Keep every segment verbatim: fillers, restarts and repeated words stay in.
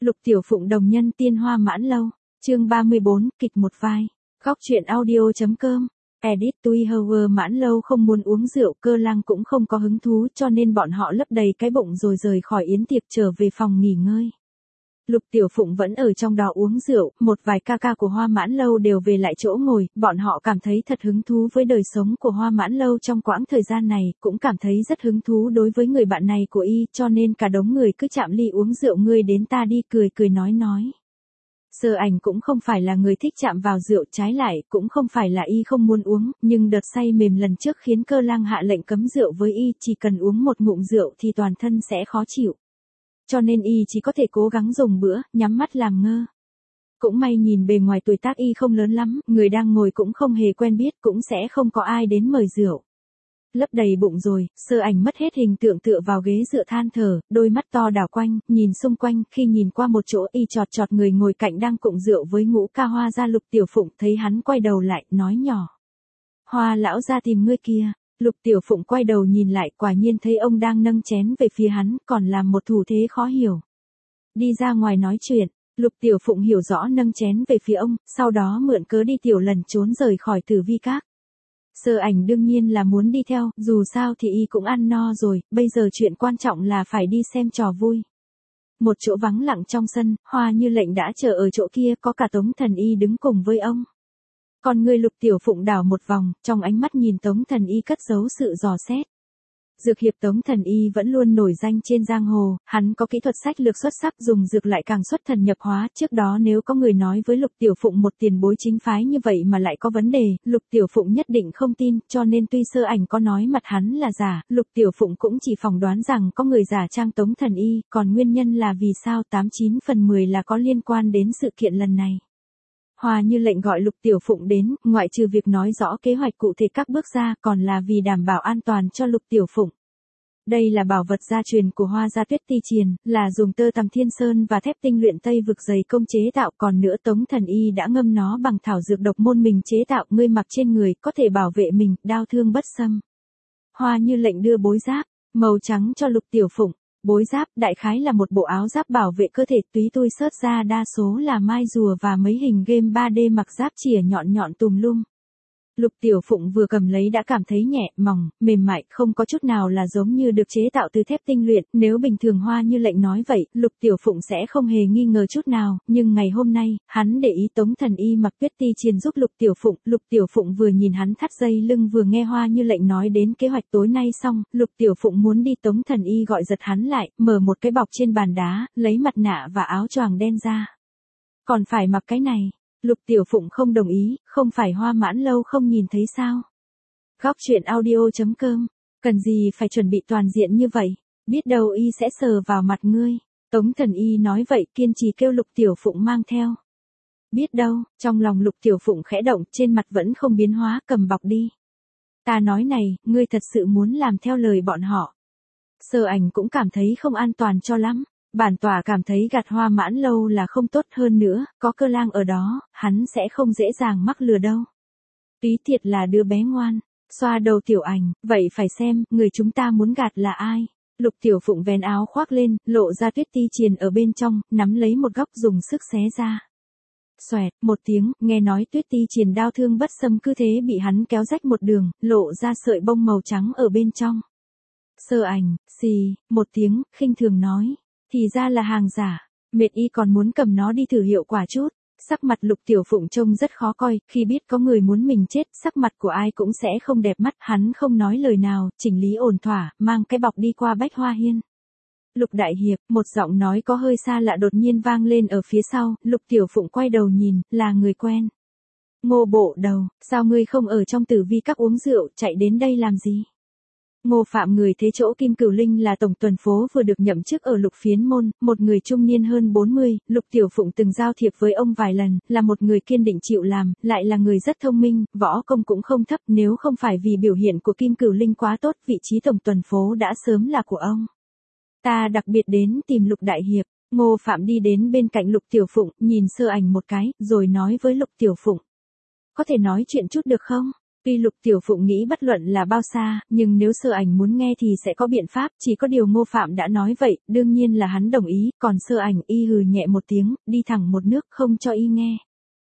Lục Tiểu Phụng đồng nhân tiên Hoa Mãn Lâu, chương ba mươi bốn, kịch một vai. Góc truyện audio chấm com. Edit tuy Howard Mãn Lâu không muốn uống rượu, Cơ Lăng cũng không có hứng thú, cho nên bọn họ lấp đầy cái bụng rồi rời khỏi yến tiệc trở về phòng nghỉ ngơi. Lục Tiểu Phụng vẫn ở trong đó uống rượu, một vài ca ca của Hoa Mãn Lâu đều về lại chỗ ngồi, bọn họ cảm thấy thật hứng thú với đời sống của Hoa Mãn Lâu trong quãng thời gian này, cũng cảm thấy rất hứng thú đối với người bạn này của y, cho nên cả đống người cứ chạm ly uống rượu ngươi đến ta đi, cười cười nói nói. Sơ Ảnh cũng không phải là người thích chạm vào rượu, trái lại cũng không phải là y không muốn uống, nhưng đợt say mềm lần trước khiến Cơ Lăng hạ lệnh cấm rượu với y, chỉ cần uống một ngụm rượu thì toàn thân sẽ khó chịu. Cho nên y chỉ có thể cố gắng dùng bữa, nhắm mắt làm ngơ. Cũng may nhìn bề ngoài tuổi tác y không lớn lắm, người đang ngồi cũng không hề quen biết, cũng sẽ không có ai đến mời rượu. Lấp đầy bụng rồi, Sơ Ảnh mất hết hình tượng tựa vào ghế dựa than thở, đôi mắt to đảo quanh, nhìn xung quanh, khi nhìn qua một chỗ y chọt chọt người ngồi cạnh đang cụng rượu với Ngũ ca Hoa gia. Lục Tiểu Phụng thấy hắn quay đầu lại, nói nhỏ. Hoa lão gia tìm ngươi kia. Lục Tiểu Phụng quay đầu nhìn lại, quả nhiên thấy ông đang nâng chén về phía hắn, còn làm một thủ thế khó hiểu. Đi ra ngoài nói chuyện. Lục Tiểu Phụng hiểu rõ nâng chén về phía ông, sau đó mượn cớ đi tiểu lần trốn rời khỏi Tử Vi Các. Sơ Ảnh đương nhiên là muốn đi theo, dù sao thì y cũng ăn no rồi, bây giờ chuyện quan trọng là phải đi xem trò vui. Một chỗ vắng lặng trong sân, Hoa Như Lệnh đã chờ ở chỗ kia, có cả Tống Thần Y đứng cùng với ông. Còn người Lục Tiểu Phụng đảo một vòng, trong ánh mắt nhìn Tống Thần Y cất giấu sự dò xét. Dược hiệp Tống Thần Y vẫn luôn nổi danh trên giang hồ, hắn có kỹ thuật sách lược xuất sắc, dùng dược lại càng xuất thần nhập hóa. Trước đó nếu có người nói với Lục Tiểu Phụng một tiền bối chính phái như vậy mà lại có vấn đề, Lục Tiểu Phụng nhất định không tin, cho nên tuy Sơ Ảnh có nói mặt hắn là giả, Lục Tiểu Phụng cũng chỉ phỏng đoán rằng có người giả trang Tống Thần Y, còn nguyên nhân là vì sao tám chín phần mười là có liên quan đến sự kiện lần này. Hoa Như Lệnh gọi Lục Tiểu Phụng đến, ngoại trừ việc nói rõ kế hoạch cụ thể các bước ra, còn là vì đảm bảo an toàn cho Lục Tiểu Phụng. Đây là bảo vật gia truyền của Hoa gia Tuyết Ti Triền, là dùng tơ tằm thiên sơn và thép tinh luyện Tây vực dày công chế tạo, còn nữa Tống Thần Y đã ngâm nó bằng thảo dược độc môn mình chế tạo, ngươi mặc trên người có thể bảo vệ mình, đao thương bất xâm. Hoa Như Lệnh đưa bối giáp màu trắng cho Lục Tiểu Phụng. Bối giáp đại khái là một bộ áo giáp bảo vệ cơ thể, túy tui xớt ra đa số là mai rùa và mấy hình game ba D mặc giáp chìa nhọn nhọn tùm lum. Lục Tiểu Phụng vừa cầm lấy đã cảm thấy nhẹ, mỏng, mềm mại, không có chút nào là giống như được chế tạo từ thép tinh luyện. Nếu bình thường Hoa Như Lệnh nói vậy, Lục Tiểu Phụng sẽ không hề nghi ngờ chút nào, nhưng ngày hôm nay, hắn để ý Tống Thần Y mặc Tuyết Ti Triền giúp Lục Tiểu Phụng. Lục Tiểu Phụng vừa nhìn hắn thắt dây lưng vừa nghe Hoa Như Lệnh nói đến kế hoạch tối nay xong, Lục Tiểu Phụng muốn đi, Tống Thần Y gọi giật hắn lại, mở một cái bọc trên bàn đá, lấy mặt nạ và áo choàng đen ra. Còn phải mặc cái này. Lục Tiểu Phụng không đồng ý, không phải Hoa Mãn Lâu không nhìn thấy sao? Góc truyện audio chấm com, cần gì phải chuẩn bị toàn diện như vậy, biết đâu y sẽ sờ vào mặt ngươi. Tống Thần Y nói vậy, kiên trì kêu Lục Tiểu Phụng mang theo. Biết đâu, trong lòng Lục Tiểu Phụng khẽ động, trên mặt vẫn không biến hóa, cầm bọc đi. Ta nói này, ngươi thật sự muốn làm theo lời bọn họ. Sơ Ảnh cũng cảm thấy không an toàn cho lắm. Bản tỏa cảm thấy gạt Hoa Mãn Lâu là không tốt, hơn nữa, có Cơ Lang ở đó, hắn sẽ không dễ dàng mắc lừa đâu. Túy thiệt là đứa bé ngoan, xoa đầu Tiểu Ảnh, vậy phải xem, người chúng ta muốn gạt là ai. Lục Tiểu Phụng vén áo khoác lên, lộ ra Tuyết Ti Triền ở bên trong, nắm lấy một góc dùng sức xé ra. Xoẹt, một tiếng, nghe nói Tuyết Ti Triền đao thương bất xâm cứ thế bị hắn kéo rách một đường, lộ ra sợi bông màu trắng ở bên trong. Sơ Ảnh, xì, một tiếng, khinh thường nói. Thì ra là hàng giả, mệt y còn muốn cầm nó đi thử hiệu quả chút. Sắc mặt Lục Tiểu Phụng trông rất khó coi, khi biết có người muốn mình chết, sắc mặt của ai cũng sẽ không đẹp mắt, hắn không nói lời nào, chỉnh lý ổn thỏa, mang cái bọc đi qua Bách Hoa Hiên. Lục đại hiệp, một giọng nói có hơi xa lạ đột nhiên vang lên ở phía sau, Lục Tiểu Phụng quay đầu nhìn, là người quen. Ngô bộ đầu, sao ngươi không ở trong Tử Vi Các uống rượu, chạy đến đây làm gì? Ngô Phạm người thế chỗ Kim Cửu Linh là tổng tuần phố vừa được nhậm chức ở Lục Phiến môn, một người trung niên hơn bốn mươi, Lục Tiểu Phụng từng giao thiệp với ông vài lần, là một người kiên định chịu làm, lại là người rất thông minh, võ công cũng không thấp, nếu không phải vì biểu hiện của Kim Cửu Linh quá tốt, vị trí tổng tuần phố đã sớm là của ông. Ta đặc biệt đến tìm Lục đại hiệp. Ngô Phạm đi đến bên cạnh Lục Tiểu Phụng, nhìn Sơ Ảnh một cái, rồi nói với Lục Tiểu Phụng. Có thể nói chuyện chút được không? Tuy Lục Tiểu Phụng nghĩ bất luận là bao xa, nhưng nếu Sơ Ảnh muốn nghe thì sẽ có biện pháp, chỉ có điều Ngô Phạm đã nói vậy, đương nhiên là hắn đồng ý, còn Sơ Ảnh y hừ nhẹ một tiếng, đi thẳng một nước không cho y nghe.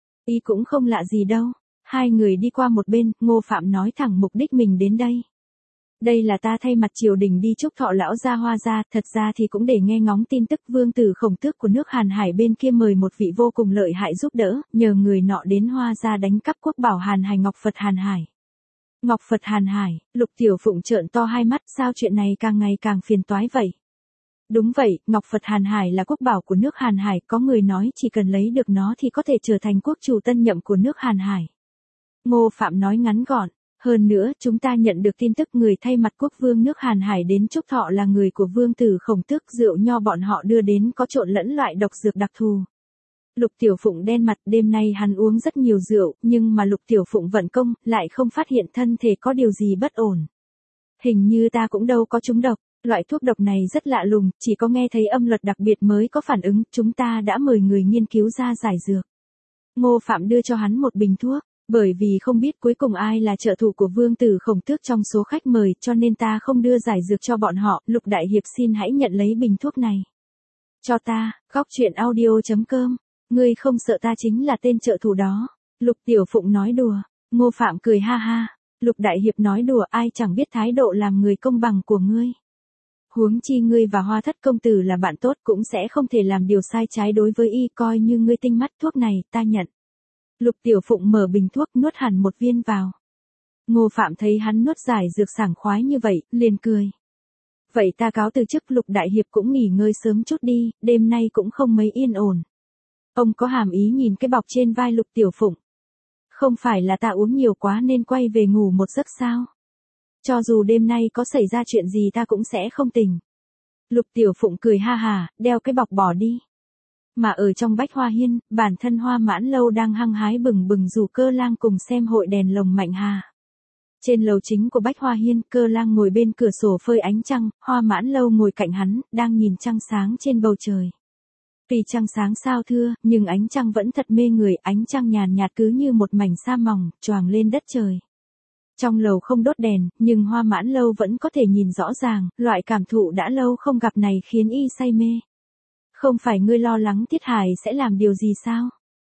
Y cũng không lạ gì đâu. Hai người đi qua một bên, Ngô Phạm nói thẳng mục đích mình đến đây. Đây là ta thay mặt triều đình đi chúc thọ lão gia Hoa gia, thật ra thì cũng để nghe ngóng tin tức vương tử Khổng Tước của nước Hàn Hải bên kia mời một vị vô cùng lợi hại giúp đỡ, nhờ người nọ đến Hoa gia đánh cắp quốc bảo Hàn Hải Ngọc Phật Hàn Hải. Ngọc Phật Hàn Hải, Lục Tiểu Phụng trợn to hai mắt, sao chuyện này càng ngày càng phiền toái vậy? Đúng vậy, Ngọc Phật Hàn Hải là quốc bảo của nước Hàn Hải, có người nói chỉ cần lấy được nó thì có thể trở thành quốc chủ tân nhậm của nước Hàn Hải. Ngô Phạm nói ngắn gọn, hơn nữa chúng ta nhận được tin tức người thay mặt quốc vương nước Hàn Hải đến chúc thọ là người của vương tử Khổng Tước, rượu nho bọn họ đưa đến có trộn lẫn loại độc dược đặc thù. Lục Tiểu Phụng đen mặt, đêm nay hắn uống rất nhiều rượu, nhưng mà Lục Tiểu Phụng vận công, lại không phát hiện thân thể có điều gì bất ổn. Hình như ta cũng đâu có trúng độc, loại thuốc độc này rất lạ lùng, chỉ có nghe thấy âm luật đặc biệt mới có phản ứng, chúng ta đã mời người nghiên cứu ra giải dược. Ngô Phạm đưa cho hắn một bình thuốc, bởi vì không biết cuối cùng ai là trợ thủ của vương tử Khổng Tước trong số khách mời, cho nên ta không đưa giải dược cho bọn họ, Lục Đại Hiệp xin hãy nhận lấy bình thuốc này. Cho ta, góc truyện audio chấm com. Ngươi không sợ ta chính là tên trợ thủ đó. Lục Tiểu Phụng nói đùa. Ngô Phạm cười ha ha. Lục Đại Hiệp nói đùa, ai chẳng biết thái độ làm người công bằng của ngươi. Huống chi ngươi và Hoa Thất công tử là bạn tốt, cũng sẽ không thể làm điều sai trái đối với y, coi như ngươi tinh mắt, thuốc này ta nhận. Lục Tiểu Phụng mở bình thuốc nuốt hẳn một viên vào. Ngô Phạm thấy hắn nuốt giải dược sảng khoái như vậy, liền cười. Vậy ta cáo từ chức, Lục Đại Hiệp cũng nghỉ ngơi sớm chút đi, đêm nay cũng không mấy yên ổn. Ông có hàm ý nhìn cái bọc trên vai Lục Tiểu Phụng. Không phải là ta uống nhiều quá nên quay về ngủ một giấc sao? Cho dù đêm nay có xảy ra chuyện gì ta cũng sẽ không tỉnh. Lục Tiểu Phụng cười ha hà, đeo cái bọc bỏ đi. Mà ở trong Bách Hoa Hiên, bản thân Hoa Mãn Lâu đang hăng hái bừng bừng rủ Cơ Lang cùng xem hội đèn lồng Mạnh Hà. Trên lầu chính của Bách Hoa Hiên, Cơ Lang ngồi bên cửa sổ phơi ánh trăng, Hoa Mãn Lâu ngồi cạnh hắn, đang nhìn trăng sáng trên bầu trời. Tuy trăng sáng sao thưa, nhưng ánh trăng vẫn thật mê người, ánh trăng nhàn nhạt cứ như một mảnh sa mỏng, choàng lên đất trời. Trong lầu không đốt đèn, nhưng Hoa Mãn Lâu vẫn có thể nhìn rõ ràng, loại cảm thụ đã lâu không gặp này khiến y say mê. Không phải ngươi lo lắng Tiết Hải sẽ làm điều gì sao?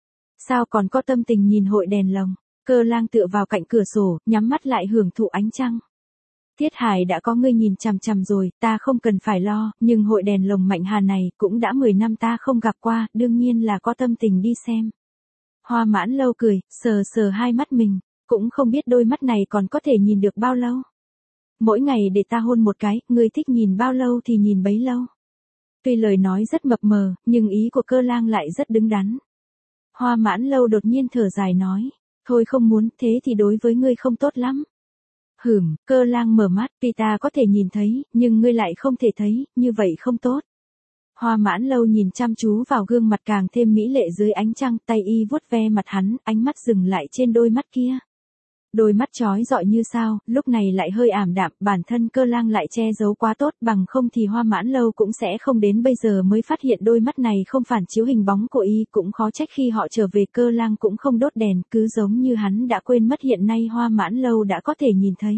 Sao còn có tâm tình nhìn hội đèn lồng? Cơ Lang tựa vào cạnh cửa sổ, nhắm mắt lại hưởng thụ ánh trăng. Tiết Hải đã có ngươi nhìn chằm chằm rồi, ta không cần phải lo, nhưng hội đèn lồng Mạnh Hà này cũng đã mười năm ta không gặp qua, đương nhiên là có tâm tình đi xem. Hoa Mãn Lâu cười, sờ sờ hai mắt mình, cũng không biết đôi mắt này còn có thể nhìn được bao lâu. Mỗi ngày để ta hôn một cái, ngươi thích nhìn bao lâu thì nhìn bấy lâu. Tuy lời nói rất mập mờ, nhưng ý của Cơ Lang lại rất đứng đắn. Hoa Mãn Lâu đột nhiên thở dài nói, thôi không muốn, thế thì đối với ngươi không tốt lắm. Hửm, Cơ Lang mở mắt, tuy ta có thể nhìn thấy, nhưng ngươi lại không thể thấy, như vậy không tốt. Hoa Mãn Lâu nhìn chăm chú vào gương mặt càng thêm mỹ lệ dưới ánh trăng, tay y vuốt ve mặt hắn, ánh mắt dừng lại trên đôi mắt kia. Đôi mắt chói rọi như sao, lúc này lại hơi ảm đạm, bản thân Cơ Lang lại che giấu quá tốt, bằng không thì Hoa Mãn Lâu cũng sẽ không đến bây giờ mới phát hiện đôi mắt này không phản chiếu hình bóng của y, cũng khó trách khi họ trở về Cơ Lang cũng không đốt đèn, cứ giống như hắn đã quên mất hiện nay Hoa Mãn Lâu đã có thể nhìn thấy.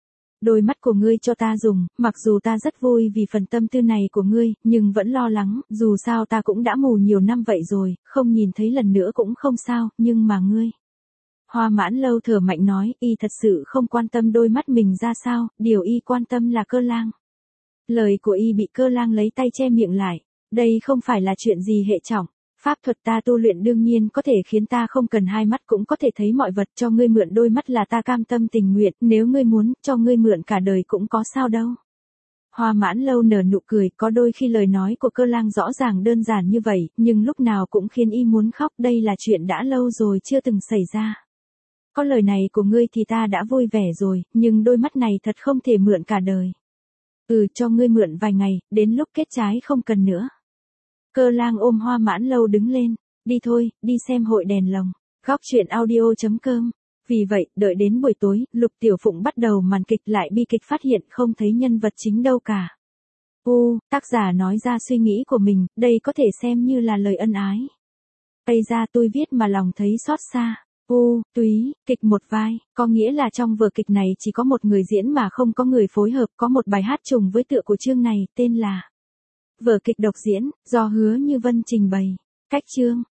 Đôi mắt của ngươi cho ta dùng, mặc dù ta rất vui vì phần tâm tư này của ngươi, nhưng vẫn lo lắng, dù sao ta cũng đã mù nhiều năm vậy rồi, không nhìn thấy lần nữa cũng không sao, nhưng mà ngươi. Hoa Mãn Lâu thở mạnh nói, y thật sự không quan tâm đôi mắt mình ra sao, điều y quan tâm là Cơ Lang. Lời của y bị Cơ Lang lấy tay che miệng lại, đây không phải là chuyện gì hệ trọng, pháp thuật ta tu luyện đương nhiên có thể khiến ta không cần hai mắt cũng có thể thấy mọi vật, cho ngươi mượn đôi mắt là ta cam tâm tình nguyện, nếu ngươi muốn, cho ngươi mượn cả đời cũng có sao đâu. Hoa Mãn Lâu nở nụ cười, có đôi khi lời nói của Cơ Lang rõ ràng đơn giản như vậy, nhưng lúc nào cũng khiến y muốn khóc, đây là chuyện đã lâu rồi chưa từng xảy ra. Có lời này của ngươi thì ta đã vui vẻ rồi, nhưng đôi mắt này thật không thể mượn cả đời. Ừ, cho ngươi mượn vài ngày, đến lúc kết trái không cần nữa. Cơ Lang ôm Hoa Mãn Lâu đứng lên, đi thôi, đi xem hội đèn lồng. Góc truyện audio chấm com. Vì vậy, đợi đến buổi tối, Lục Tiểu Phụng bắt đầu màn kịch lại bi kịch phát hiện không thấy nhân vật chính đâu cả. U, tác giả nói ra suy nghĩ của mình, đây có thể xem như là lời ân ái. Ây ra tôi viết mà lòng thấy xót xa. U, túy, kịch một vai, có nghĩa là trong vở kịch này chỉ có một người diễn mà không có người phối hợp, có một bài hát trùng với tựa của chương này, tên là Vở kịch độc diễn, do Hứa Như Vân trình bày. Cách chương,